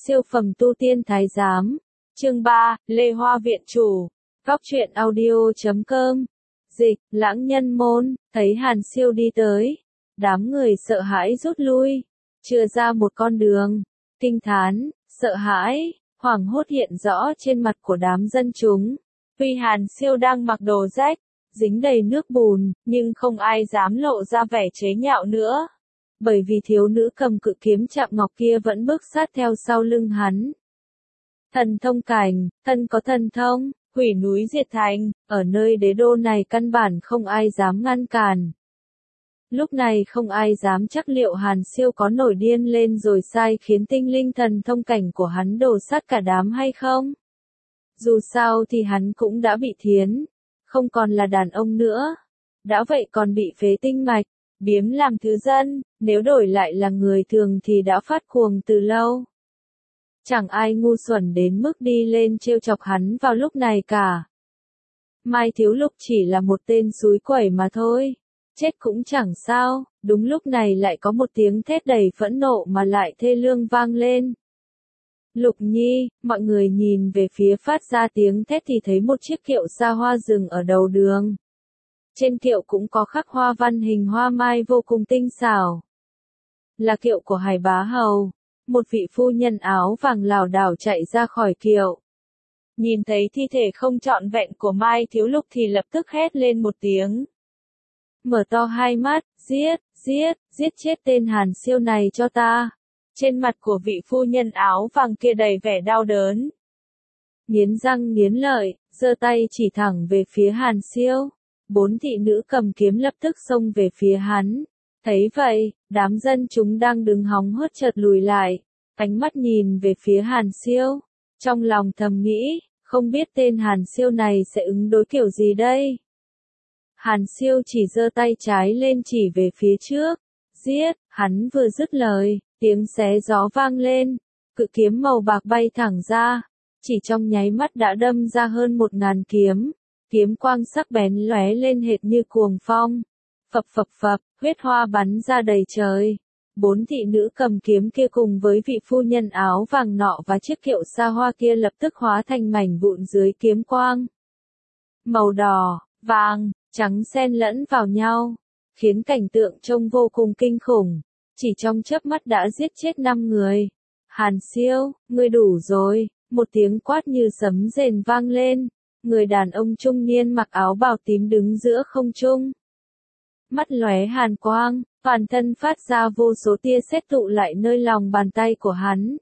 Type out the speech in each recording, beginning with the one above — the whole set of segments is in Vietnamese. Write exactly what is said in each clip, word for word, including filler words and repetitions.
Siêu phẩm tu tiên thái giám. Chương ba, Lê Hoa viện chủ. Góc truyện audio chấm com. Dịch, Lãng Nhân Môn, thấy Hàn Siêu đi tới. Đám người sợ hãi rút lui. Chưa ra một con đường. Kinh thán, sợ hãi, hoảng hốt hiện rõ trên mặt của đám dân chúng. Tuy Hàn Siêu đang mặc đồ rách, dính đầy nước bùn, nhưng không ai dám lộ ra vẻ chế nhạo nữa. Bởi vì thiếu nữ cầm cự kiếm chạm ngọc kia vẫn bước sát theo sau lưng hắn. Thần thông cảnh, thân có thần thông, hủy núi diệt thành, ở nơi đế đô này căn bản không ai dám ngăn cản. Lúc này không ai dám chắc liệu Hàn Siêu có nổi điên lên rồi sai khiến tinh linh thần thông cảnh của hắn đổ sát cả đám hay không. Dù sao thì hắn cũng đã bị thiến, không còn là đàn ông nữa. Đã vậy còn bị phế tinh mạch, biếm làm thứ dân, nếu đổi lại là người thường thì đã phát cuồng từ lâu. Chẳng ai ngu xuẩn đến mức đi lên trêu chọc hắn vào lúc này cả. Mai Thiếu Lục chỉ là một tên xúi quẩy mà thôi, chết cũng chẳng sao. Đúng lúc này lại có một tiếng thét đầy phẫn nộ mà lại thê lương vang lên. Lục Nhi, mọi người nhìn về phía phát ra tiếng thét thì thấy một chiếc kiệu xa hoa dừng ở đầu đường. Trên kiệu cũng có khắc hoa văn hình hoa mai vô cùng tinh xảo. Là kiệu của Hải Bá Hầu. Một vị phu nhân áo vàng lảo đảo chạy ra khỏi kiệu. Nhìn thấy thi thể không trọn vẹn của Mai Thiếu Lục thì lập tức hét lên một tiếng. Mở to hai mắt, giết, giết, giết chết tên Hàn Siêu này cho ta. Trên mặt của vị phu nhân áo vàng kia đầy vẻ đau đớn. Nghiến răng nghiến lợi, giơ tay chỉ thẳng về phía Hàn Siêu. Bốn thị nữ cầm kiếm lập tức xông về phía hắn. Thấy vậy, đám dân chúng đang đứng hóng hớt chợt lùi lại, ánh mắt nhìn về phía Hàn Siêu. Trong lòng thầm nghĩ, không biết tên Hàn Siêu này sẽ ứng đối kiểu gì đây. Hàn Siêu chỉ giơ tay trái lên chỉ về phía trước. Giết, hắn vừa dứt lời, tiếng xé gió vang lên, cự kiếm màu bạc bay thẳng ra, chỉ trong nháy mắt đã đâm ra hơn một ngàn kiếm. Kiếm quang sắc bén lóe lên hệt như cuồng phong. Phập phập phập, huyết hoa bắn ra đầy trời. Bốn thị nữ cầm kiếm kia cùng với vị phu nhân áo vàng nọ và chiếc kiệu xa hoa kia lập tức hóa thành mảnh vụn dưới kiếm quang. Màu đỏ, vàng, trắng xen lẫn vào nhau, khiến cảnh tượng trông vô cùng kinh khủng. Chỉ trong chớp mắt đã giết chết năm người. Hàn Siêu, ngươi đủ rồi, một tiếng quát như sấm rền vang lên. Người đàn ông trung niên mặc áo bào tím đứng giữa không trung. Mắt lóe hàn quang, toàn thân phát ra vô số tia sét tụ lại nơi lòng bàn tay của hắn.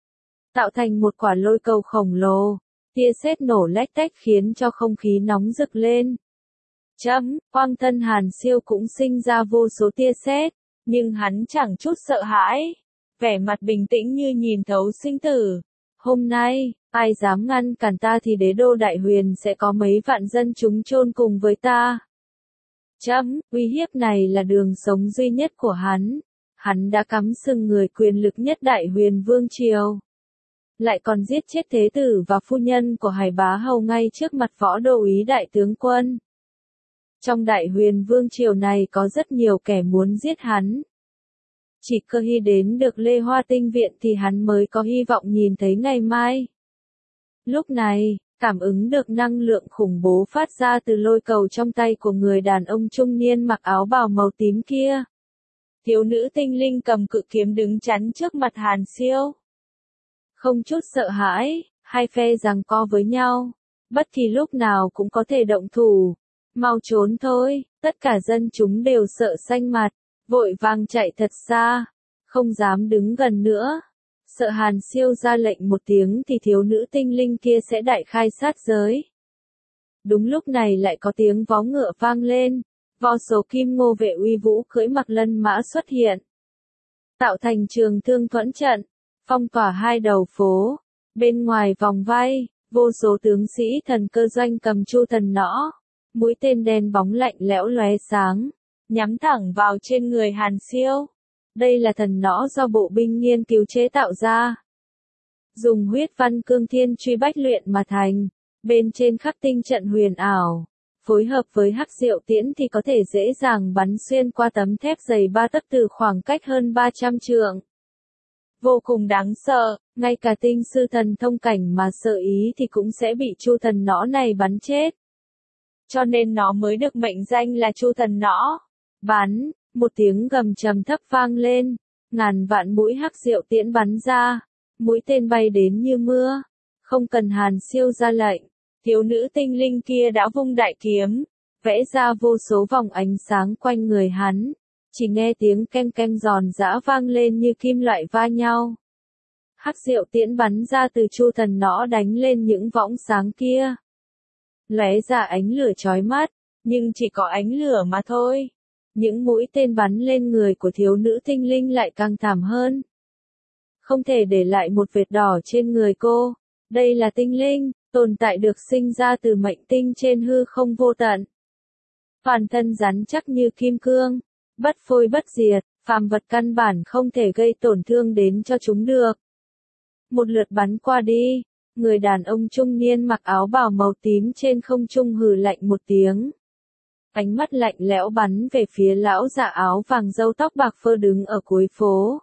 Tạo thành một quả lôi cầu khổng lồ, tia sét nổ lách tách khiến cho không khí nóng rực lên. Chấm, quang thân Hàn Siêu cũng sinh ra vô số tia sét, nhưng hắn chẳng chút sợ hãi. Vẻ mặt bình tĩnh như nhìn thấu sinh tử. Hôm nay, ai dám ngăn cản ta thì đế đô Đại Huyền sẽ có mấy vạn dân chúng chôn cùng với ta. Chấm, uy hiếp này là đường sống duy nhất của hắn. Hắn đã cắm sừng người quyền lực nhất Đại Huyền Vương Triều. Lại còn giết chết thế tử và phu nhân của Hải Bá Hầu ngay trước mặt võ đô úy đại tướng quân. Trong Đại Huyền Vương Triều này có rất nhiều kẻ muốn giết hắn. Chỉ cơ hy đến được Lê Hoa Tinh Viện thì hắn mới có hy vọng nhìn thấy ngày mai. Lúc này, cảm ứng được năng lượng khủng bố phát ra từ lôi cầu trong tay của người đàn ông trung niên mặc áo bào màu tím kia. Thiếu nữ tinh linh cầm cự kiếm đứng chắn trước mặt Hàn Siêu. Không chút sợ hãi, hai phe giằng co với nhau. Bất kỳ lúc nào cũng có thể động thủ. Mau trốn thôi, tất cả dân chúng đều sợ xanh mặt. Vội vàng chạy thật xa, không dám đứng gần nữa. Sợ Hàn Siêu ra lệnh một tiếng thì thiếu nữ tinh linh kia sẽ đại khai sát giới. Đúng lúc này lại có tiếng vó ngựa vang lên, võ số Kim Ngô vệ uy vũ cưỡi mặc lân mã xuất hiện. Tạo thành trường thương thuẫn trận, phong tỏa hai đầu phố, bên ngoài vòng vây, vô số tướng sĩ thần cơ doanh cầm chu thần nõ, mũi tên đen bóng lạnh lẽo lóe sáng. Nhắm thẳng vào trên người Hàn Siêu. Đây là thần nõ do bộ binh nghiên cứu chế tạo ra. Dùng huyết văn cương thiên truy bách luyện mà thành. Bên trên khắc tinh trận huyền ảo. Phối hợp với hắc diệu tiễn thì có thể dễ dàng bắn xuyên qua tấm thép dày ba tấc từ khoảng cách hơn ba trăm trượng. vô cùng đáng sợ, ngay cả tinh sư thần thông cảnh mà sợ ý thì cũng sẽ bị Chu Thần Nõ này bắn chết. Cho nên nó mới được mệnh danh là Chu Thần Nõ. Bắn, một tiếng gầm trầm thấp vang lên, ngàn vạn mũi hắc diệu tiễn bắn ra, mũi tên bay đến như mưa, không cần Hàn Siêu ra lệnh, thiếu nữ tinh linh kia đã vung đại kiếm, vẽ ra vô số vòng ánh sáng quanh người hắn, chỉ nghe tiếng ken ken giòn giã vang lên như kim loại va nhau. Hắc diệu tiễn bắn ra từ Chu Thần Nõ đánh lên những võng sáng kia, lóe ra ánh lửa chói mắt, nhưng chỉ có ánh lửa mà thôi. Những mũi tên bắn lên người của thiếu nữ tinh linh lại càng thảm hơn. Không thể để lại một vệt đỏ trên người cô. Đây là tinh linh, tồn tại được sinh ra từ mệnh tinh trên hư không vô tận. Toàn thân rắn chắc như kim cương, bất phôi bất diệt, phàm vật căn bản không thể gây tổn thương đến cho chúng được. Một lượt bắn qua đi, người đàn ông trung niên mặc áo bào màu tím trên không trung hừ lạnh một tiếng. Ánh mắt lạnh lẽo bắn về phía lão già áo vàng râu tóc bạc phơ đứng ở cuối phố.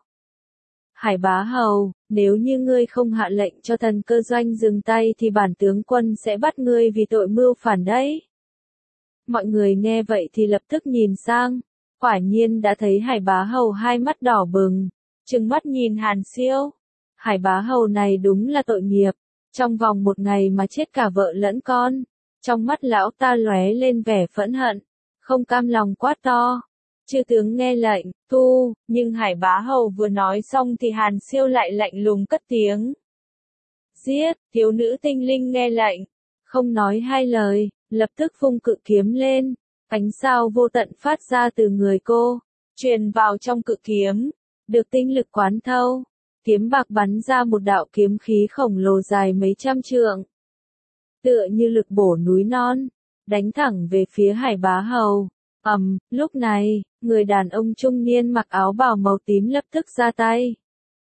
Hải Bá Hầu, nếu như ngươi không hạ lệnh cho thần cơ doanh dừng tay thì bản tướng quân sẽ bắt ngươi vì tội mưu phản đấy. Mọi người nghe vậy thì lập tức nhìn sang, quả nhiên đã thấy Hải Bá Hầu hai mắt đỏ bừng, trừng mắt nhìn Hàn Siêu. Hải Bá Hầu này đúng là tội nghiệp, trong vòng một ngày mà chết cả vợ lẫn con. Trong mắt lão ta lóe lên vẻ phẫn hận, không cam lòng quát to. Chư tướng nghe lệnh, tu, nhưng Hải Bá Hầu vừa nói xong thì Hàn Siêu lại lạnh lùng cất tiếng. Giết, thiếu nữ tinh linh nghe lệnh, không nói hai lời, lập tức vung cự kiếm lên, ánh sao vô tận phát ra từ người cô, truyền vào trong cự kiếm, được tinh lực quán thâu, kiếm bạc bắn ra một đạo kiếm khí khổng lồ dài mấy trăm trượng. Tựa như lực bổ núi non, đánh thẳng về phía Hải Bá Hầu. Ầm, um, lúc này, người đàn ông trung niên mặc áo bào màu tím lập tức ra tay.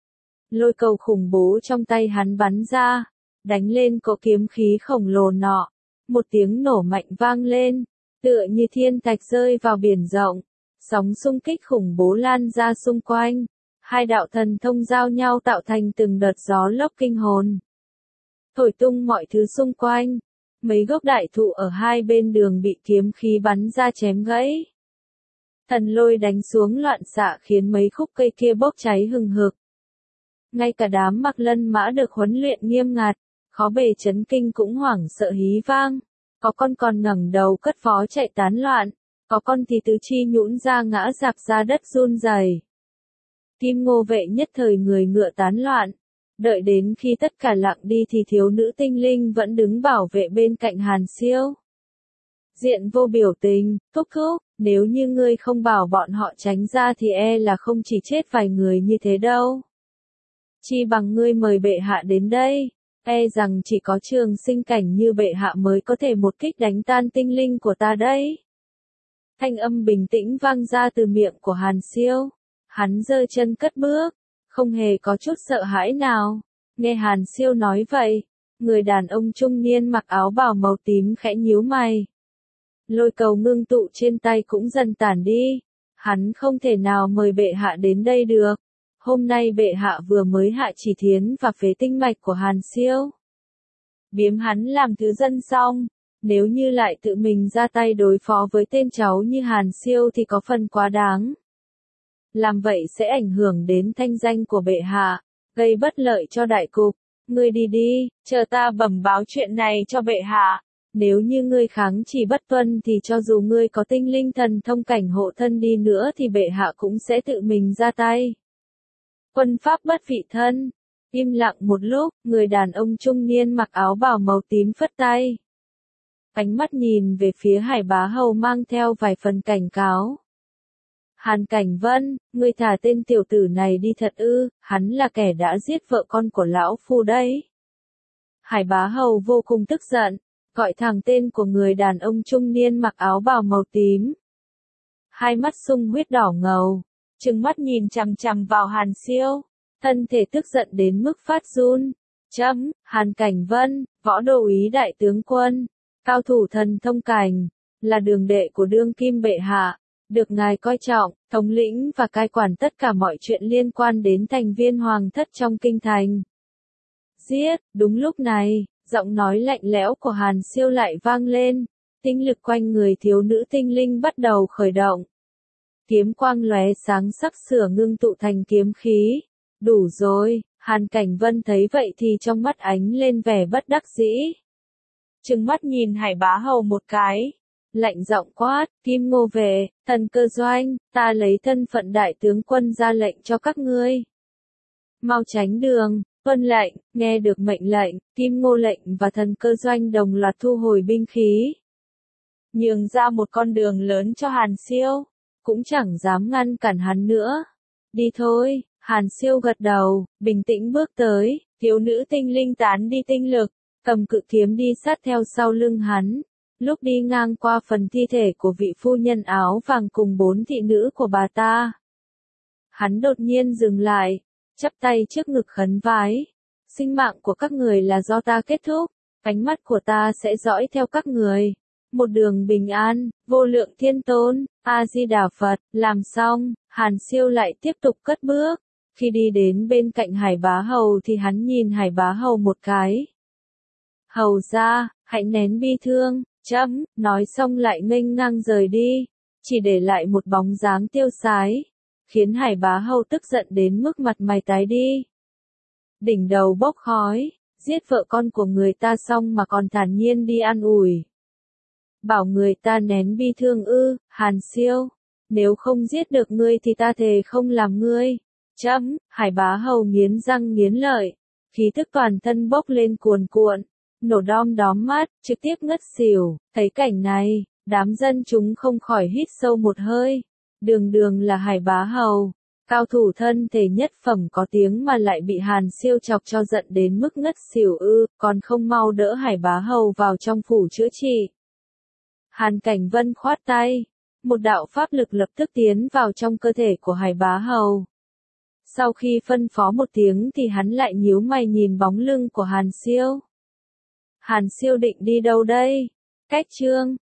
Lôi cầu khủng bố trong tay hắn bắn ra, đánh lên cỗ kiếm khí khổng lồ nọ. Một tiếng nổ mạnh vang lên, tựa như thiên thạch rơi vào biển rộng. Sóng xung kích khủng bố lan ra xung quanh. Hai đạo thần thông giao nhau tạo thành từng đợt gió lốc kinh hồn. Thổi tung mọi thứ xung quanh. Mấy gốc đại thụ ở hai bên đường bị kiếm khí bắn ra chém gãy. Thần lôi đánh xuống loạn xạ khiến mấy khúc cây kia bốc cháy hừng hực. Ngay cả đám Mặc Lân Mã được huấn luyện nghiêm ngặt, khó bề chấn kinh cũng hoảng sợ hí vang. Có con còn ngẩng đầu cất phó chạy tán loạn, có con thì tứ chi nhũn ra ngã rạp ra đất run rẩy. Kim Ngô Vệ nhất thời người ngựa tán loạn. Đợi đến khi tất cả lặng đi thì thiếu nữ tinh linh vẫn đứng bảo vệ bên cạnh Hàn Siêu. Diện vô biểu tình, thúc thúc, nếu như ngươi không bảo bọn họ tránh ra thì e là không chỉ chết vài người như thế đâu. Chi bằng ngươi mời bệ hạ đến đây, e rằng chỉ có Trường Sinh cảnh như bệ hạ mới có thể một kích đánh tan tinh linh của ta đấy. Thanh âm bình tĩnh vang ra từ miệng của Hàn Siêu, hắn giơ chân cất bước. Không hề có chút sợ hãi nào. Nghe Hàn Siêu nói vậy, người đàn ông trung niên mặc áo bào màu tím khẽ nhíu mày. Lôi cầu ngưng tụ trên tay cũng dần tản đi. Hắn không thể nào mời bệ hạ đến đây được. Hôm nay bệ hạ vừa mới hạ chỉ thiến và phế tinh mạch của Hàn Siêu. Biếm hắn làm thứ dân xong. Nếu như lại tự mình ra tay đối phó với tên cháu như Hàn Siêu thì có phần quá đáng. Làm vậy sẽ ảnh hưởng đến thanh danh của bệ hạ, gây bất lợi cho đại cục. Ngươi đi đi, chờ ta bẩm báo chuyện này cho bệ hạ. Nếu như ngươi kháng chỉ bất tuân thì cho dù ngươi có tinh linh thần thông cảnh hộ thân đi nữa thì bệ hạ cũng sẽ tự mình ra tay. Quân pháp bất vị thân. Im lặng một lúc, người đàn ông trung niên mặc áo bào màu tím phất tay. Ánh mắt nhìn về phía Hải Bá Hầu mang theo vài phần cảnh cáo. Hàn Cảnh Vân, ngươi thả tên tiểu tử này đi thật ư, hắn là kẻ đã giết vợ con của lão phu đấy. Hải Bá Hầu vô cùng tức giận, gọi thẳng tên của người đàn ông trung niên mặc áo bào màu tím. Hai mắt sung huyết đỏ ngầu, trừng mắt nhìn chằm chằm vào Hàn Siêu, thân thể tức giận đến mức phát run. Chấm, Hàn Cảnh Vân, võ đô úy đại tướng quân, cao thủ thần thông cảnh, là đường đệ của đương kim bệ hạ. được ngài coi trọng, thống lĩnh và cai quản tất cả mọi chuyện liên quan đến thành viên hoàng thất trong kinh thành. Giết, đúng lúc này, giọng nói lạnh lẽo của Hàn Siêu lại vang lên, tinh lực quanh người thiếu nữ tinh linh bắt đầu khởi động. Kiếm quang lóe sáng sắc sửa ngưng tụ thành kiếm khí. Đủ rồi, Hàn Cảnh Vân thấy vậy thì trong mắt ánh lên vẻ bất đắc dĩ. Trừng mắt nhìn Hải Bá Hầu một cái, lạnh giọng quát, Kim Ngô về, Thần Cơ Doanh, ta lấy thân phận đại tướng quân ra lệnh cho các ngươi. Mau tránh đường, tuân lệnh, nghe được mệnh lệnh, Kim Ngô lệnh và Thần Cơ Doanh đồng loạt thu hồi binh khí. Nhường ra một con đường lớn cho Hàn Siêu, cũng chẳng dám ngăn cản hắn nữa. Đi thôi, Hàn Siêu gật đầu, bình tĩnh bước tới, thiếu nữ tinh linh tán đi tinh lực, cầm cự kiếm đi sát theo sau lưng hắn. Lúc đi ngang qua phần thi thể của vị phu nhân áo vàng cùng bốn thị nữ của bà ta, hắn đột nhiên dừng lại, chắp tay trước ngực khấn vái. Sinh mạng của các người là do ta kết thúc, ánh mắt của ta sẽ dõi theo các người. Một đường bình an, vô lượng thiên tôn, A-di-đà Phật, làm xong, Hàn Siêu lại tiếp tục cất bước. Khi đi đến bên cạnh Hải Bá Hầu thì hắn nhìn Hải Bá Hầu một cái. Hầu ra, hãy nén bi thương, chấm, nói xong lại nghênh ngang rời đi, chỉ để lại một bóng dáng tiêu sái, khiến Hải Bá Hầu tức giận đến mức mặt mày tái đi. Đỉnh đầu bốc khói, giết vợ con của người ta xong mà còn thản nhiên đi an ủi. Bảo người ta nén bi thương ư, Hàn Siêu, nếu không giết được ngươi thì ta thề không làm ngươi. Chấm, Hải Bá Hầu nghiến răng nghiến lợi, khí tức toàn thân bốc lên cuồn cuộn, nổ đom đóm mắt, trực tiếp ngất xỉu. Thấy cảnh này, đám dân chúng không khỏi hít sâu một hơi. Đường đường là Hải Bá Hầu, cao thủ thân thể nhất phẩm có tiếng mà lại bị Hàn Siêu chọc cho giận đến mức ngất xỉu ư, còn không mau đỡ Hải Bá Hầu vào trong phủ chữa trị. Hàn Cảnh Vân khoát tay, một đạo pháp lực lập tức tiến vào trong cơ thể của Hải Bá Hầu. Sau khi phân phó một tiếng thì hắn lại nhíu mày nhìn bóng lưng của Hàn Siêu. Hàn Siêu định đi đâu đây? Cách chương